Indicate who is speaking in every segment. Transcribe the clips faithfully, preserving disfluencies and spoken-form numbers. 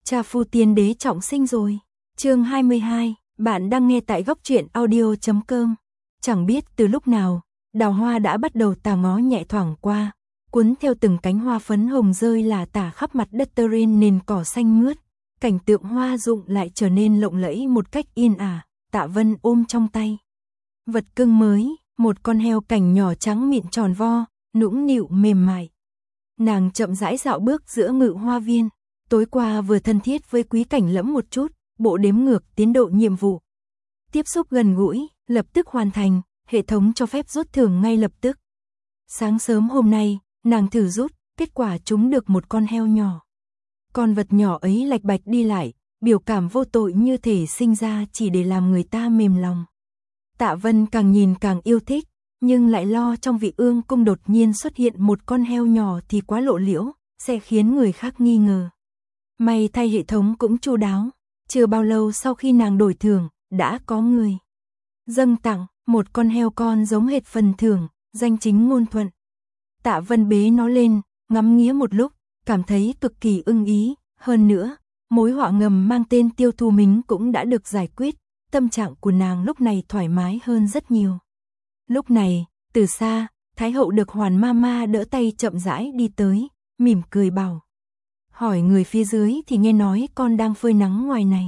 Speaker 1: Cha phu tiên đế trọng sinh rồi. Chương hai mươi hai, bạn đang nghe tại góc truyện audio chấm com. Chẳng biết từ lúc nào, đào hoa đã bắt đầu tà ngó nhẹ thoảng qua, cuốn theo từng cánh hoa phấn hồng rơi lả tả khắp mặt đất tơ rên nền cỏ xanh mướt. Cảnh tượng hoa rụng lại trở nên lộng lẫy một cách yên ả. Tạ Vân ôm trong tay vật cưng mới, một con heo cảnh nhỏ trắng mịn tròn vo, nũng nịu mềm mại. Nàng chậm rãi dạo bước giữa ngự hoa viên. Tối qua vừa thân thiết với Quý Cảnh Lẫm một chút, bộ đếm ngược tiến độ nhiệm vụ. Tiếp xúc gần gũi, lập tức hoàn thành, hệ thống cho phép rút thưởng ngay lập tức. Sáng sớm hôm nay, nàng thử rút, kết quả trúng được một con heo nhỏ. Con vật nhỏ ấy lạch bạch đi lại, biểu cảm vô tội như thể sinh ra chỉ để làm người ta mềm lòng. Tạ Vân càng nhìn càng yêu thích, nhưng lại lo trong vị ương cung đột nhiên xuất hiện một con heo nhỏ thì quá lộ liễu, sẽ khiến người khác nghi ngờ. May thay hệ thống cũng chu đáo, chưa bao lâu sau khi nàng đổi thưởng, đã có người dâng tặng một con heo con giống hệt phần thưởng, danh chính ngôn thuận. Tạ Vân bế nó lên, ngắm nghía một lúc, cảm thấy cực kỳ ưng ý, hơn nữa, mối họa ngầm mang tên Tiêu Thu Mính cũng đã được giải quyết, tâm trạng của nàng lúc này thoải mái hơn rất nhiều. Lúc này, từ xa, Thái hậu được Hoàn Mama đỡ tay chậm rãi đi tới, mỉm cười bảo. Hỏi người phía dưới thì nghe nói con đang phơi nắng ngoài này.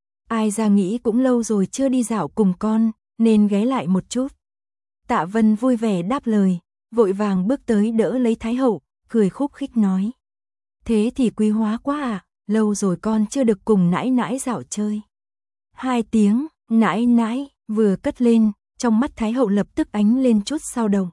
Speaker 1: Ai ra nghĩ cũng lâu rồi chưa đi dạo cùng con, nên ghé lại một chút. Tạ Vân vui vẻ đáp lời, vội vàng bước tới đỡ lấy Thái hậu, cười khúc khích nói. Thế thì quý hóa quá à, lâu rồi con chưa được cùng nãi nãi dạo chơi. Hai tiếng, nãi nãi, vừa cất lên, trong mắt Thái hậu lập tức ánh lên chút dao động.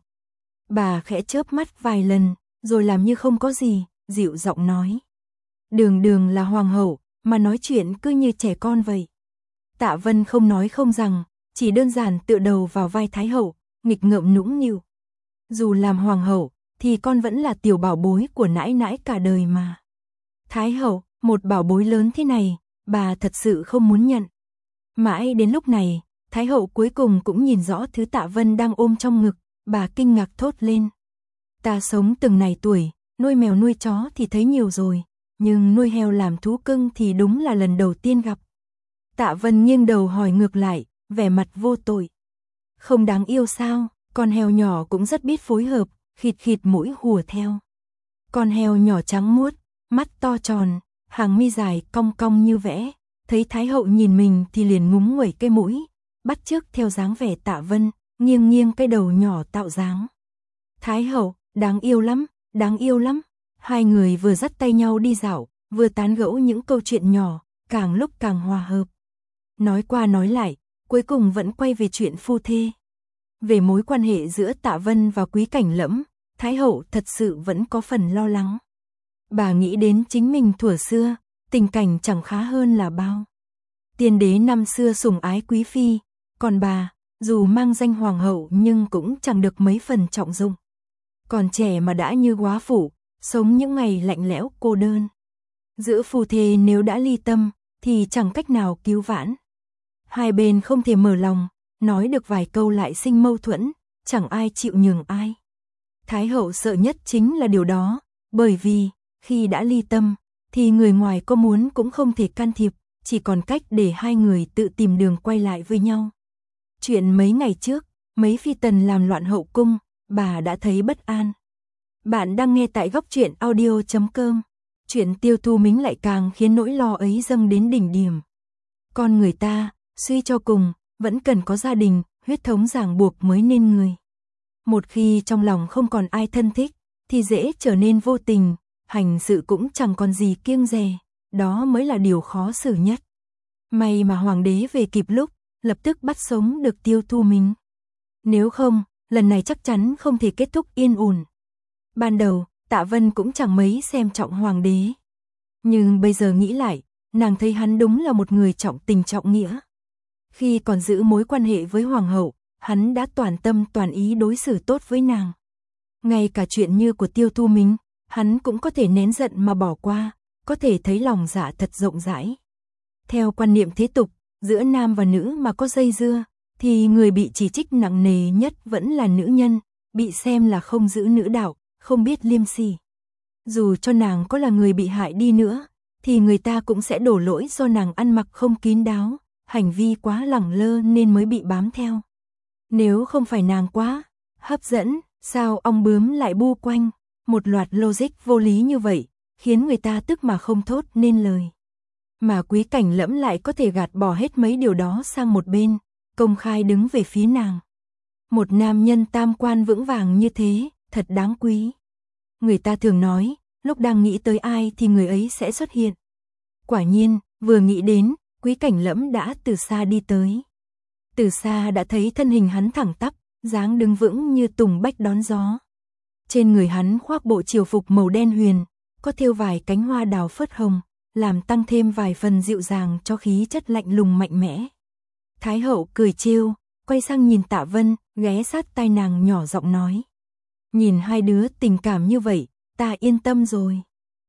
Speaker 1: Bà khẽ chớp mắt vài lần, rồi làm như không có gì, dịu giọng nói. Đường đường là hoàng hậu, mà nói chuyện cứ như trẻ con vậy. Tạ Vân không nói không rằng, chỉ đơn giản tựa đầu vào vai Thái hậu, nghịch ngợm nũng nịu. Dù làm hoàng hậu, thì con vẫn là tiểu bảo bối của nãi nãi cả đời mà. Thái hậu, một bảo bối lớn thế này, bà thật sự không muốn nhận. Mãi đến lúc này, Thái hậu cuối cùng cũng nhìn rõ thứ Tạ Vân đang ôm trong ngực, bà kinh ngạc thốt lên. Ta sống từng này tuổi, nuôi mèo nuôi chó thì thấy nhiều rồi, nhưng nuôi heo làm thú cưng thì đúng là lần đầu tiên gặp. Tạ Vân nghiêng đầu hỏi ngược lại, vẻ mặt vô tội. Không đáng yêu sao, con heo nhỏ cũng rất biết phối hợp, khịt khịt mũi hùa theo. Con heo nhỏ trắng muốt, mắt to tròn, hàng mi dài cong cong như vẽ, thấy Thái hậu nhìn mình thì liền ngúng nguẩy cái mũi, bắt chước theo dáng vẻ Tạ Vân, nghiêng nghiêng cái đầu nhỏ tạo dáng. Thái hậu, đáng yêu lắm, đáng yêu lắm. Hai người vừa dắt tay nhau đi dạo, vừa tán gẫu những câu chuyện nhỏ, càng lúc càng hòa hợp. Nói qua nói lại, cuối cùng vẫn quay về chuyện phu thê. Về mối quan hệ giữa Tạ Vân và Quý Cảnh Lẫm, Thái hậu thật sự vẫn có phần lo lắng. Bà nghĩ đến chính mình thuở xưa, tình cảnh chẳng khá hơn là bao. Tiên đế năm xưa sủng ái quý phi, còn bà, dù mang danh hoàng hậu nhưng cũng chẳng được mấy phần trọng dụng. Còn trẻ mà đã như góa phụ, sống những ngày lạnh lẽo cô đơn. Giữa phu thê nếu đã ly tâm, thì chẳng cách nào cứu vãn. Hai bên không thể mở lòng, nói được vài câu lại sinh mâu thuẫn, chẳng ai chịu nhường ai. Thái hậu sợ nhất chính là điều đó, bởi vì, khi đã ly tâm, thì người ngoài có muốn cũng không thể can thiệp, chỉ còn cách để hai người tự tìm đường quay lại với nhau. Chuyện mấy ngày trước, mấy phi tần làm loạn hậu cung, bà đã thấy bất an. Bạn đang nghe tại góc truyện audio chấm com. Chuyện Tiêu Thu Mính lại càng khiến nỗi lo ấy dâng đến đỉnh điểm. Con người ta, suy cho cùng, vẫn cần có gia đình, huyết thống ràng buộc mới nên người. Một khi trong lòng không còn ai thân thích, thì dễ trở nên vô tình, hành sự cũng chẳng còn gì kiêng dè, đó mới là điều khó xử nhất. May mà hoàng đế về kịp lúc, lập tức bắt sống được Tiêu Thu Mính. Nếu không, lần này chắc chắn không thể kết thúc yên ổn. Ban đầu, Tạ Vân cũng chẳng mấy xem trọng hoàng đế. Nhưng bây giờ nghĩ lại, nàng thấy hắn đúng là một người trọng tình trọng nghĩa. Khi còn giữ mối quan hệ với hoàng hậu, hắn đã toàn tâm toàn ý đối xử tốt với nàng. Ngay cả chuyện như của Tiêu Thu Mính, hắn cũng có thể nén giận mà bỏ qua, có thể thấy lòng dạ thật rộng rãi. Theo quan niệm thế tục, giữa nam và nữ mà có dây dưa, thì người bị chỉ trích nặng nề nhất vẫn là nữ nhân, bị xem là không giữ nữ đạo, không biết liêm sỉ. Dù cho nàng có là người bị hại đi nữa, thì người ta cũng sẽ đổ lỗi do nàng ăn mặc không kín đáo, hành vi quá lẳng lơ nên mới bị bám theo. Nếu không phải nàng quá hấp dẫn, sao ong bướm lại bu quanh, một loạt logic vô lý như vậy, khiến người ta tức mà không thốt nên lời. Mà Quý Cảnh Lẫm lại có thể gạt bỏ hết mấy điều đó sang một bên, công khai đứng về phía nàng. Một nam nhân tam quan vững vàng như thế, thật đáng quý. Người ta thường nói, lúc đang nghĩ tới ai thì người ấy sẽ xuất hiện. Quả nhiên, vừa nghĩ đến, Quý Cảnh Lẫm đã từ xa đi tới. Từ xa đã thấy thân hình hắn thẳng tắp, dáng đứng vững như tùng bách đón gió. Trên người hắn khoác bộ triều phục màu đen huyền, có thêu vài cánh hoa đào phớt hồng, làm tăng thêm vài phần dịu dàng cho khí chất lạnh lùng mạnh mẽ. Thái hậu cười trêu, quay sang nhìn Tạ Vân, ghé sát tai nàng nhỏ giọng nói. Nhìn hai đứa tình cảm như vậy, ta yên tâm rồi.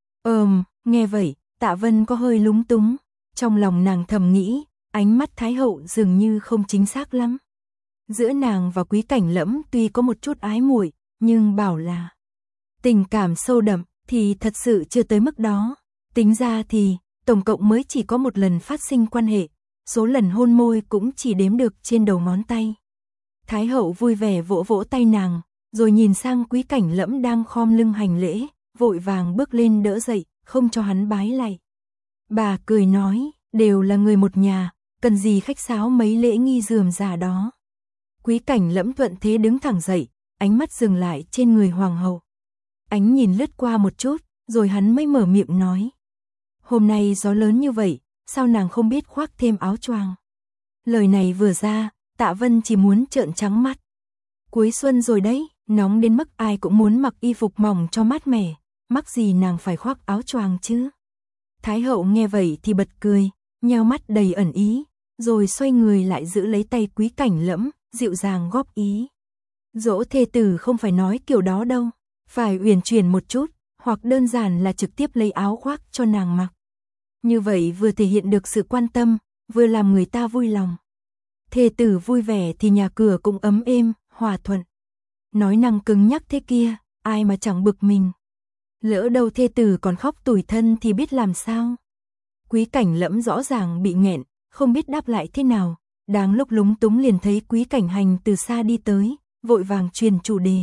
Speaker 1: Ờm, nghe vậy, Tạ Vân có hơi lúng túng, trong lòng nàng thầm nghĩ, ánh mắt Thái hậu dường như không chính xác lắm. Giữa nàng và Quý Cảnh Lẫm tuy có một chút ái muội, nhưng bảo là tình cảm sâu đậm thì thật sự chưa tới mức đó. Tính ra thì, tổng cộng mới chỉ có một lần phát sinh quan hệ, số lần hôn môi cũng chỉ đếm được trên đầu ngón tay. Thái hậu vui vẻ vỗ vỗ tay nàng, rồi nhìn sang Quý Cảnh Lẫm đang khom lưng hành lễ, vội vàng bước lên đỡ dậy, không cho hắn bái lạy. Bà cười nói, đều là người một nhà, cần gì khách sáo mấy lễ nghi rườm rà đó. Quý Cảnh Lẫm thuận thế đứng thẳng dậy, ánh mắt dừng lại trên người hoàng hậu. Ánh nhìn lướt qua một chút, rồi hắn mới mở miệng nói. Hôm nay gió lớn như vậy, sao nàng không biết khoác thêm áo choàng? Lời này vừa ra, Tạ Vân chỉ muốn trợn trắng mắt. Cuối xuân rồi đấy, nóng đến mức ai cũng muốn mặc y phục mỏng cho mát mẻ, mắc gì nàng phải khoác áo choàng chứ? Thái hậu nghe vậy thì bật cười, nheo mắt đầy ẩn ý, rồi xoay người lại giữ lấy tay Quý Cảnh Lẫm, dịu dàng góp ý. Dỗ thê tử không phải nói kiểu đó đâu, phải uyển chuyển một chút, hoặc đơn giản là trực tiếp lấy áo khoác cho nàng mặc. Như vậy vừa thể hiện được sự quan tâm, vừa làm người ta vui lòng. Thê tử vui vẻ thì nhà cửa cũng ấm êm, hòa thuận. Nói năng cứng nhắc thế kia, ai mà chẳng bực mình. Lỡ đâu thê tử còn khóc tủi thân thì biết làm sao. Quý Cảnh Lẫm rõ ràng bị nghẹn, không biết đáp lại thế nào. Đáng lúc lúng túng liền thấy Quý Cảnh Hành từ xa đi tới, vội vàng truyền chủ đề.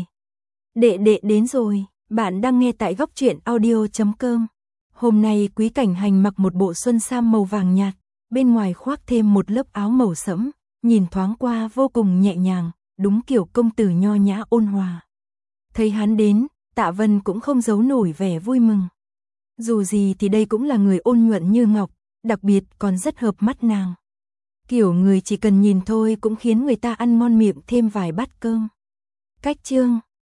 Speaker 1: Đệ đệ đến rồi, bạn đang nghe tại góc truyện audio chấm com. Hôm nay Quý Cảnh Hành mặc một bộ xuân sam màu vàng nhạt, bên ngoài khoác thêm một lớp áo màu sẫm, nhìn thoáng qua vô cùng nhẹ nhàng, đúng kiểu công tử nho nhã ôn hòa. Thấy hắn đến, Tạ Vân cũng không giấu nổi vẻ vui mừng. Dù gì thì đây cũng là người ôn nhuận như ngọc, đặc biệt còn rất hợp mắt nàng. Kiểu người chỉ cần nhìn thôi cũng khiến người ta ăn ngon miệng thêm vài bát cơm. Cách chương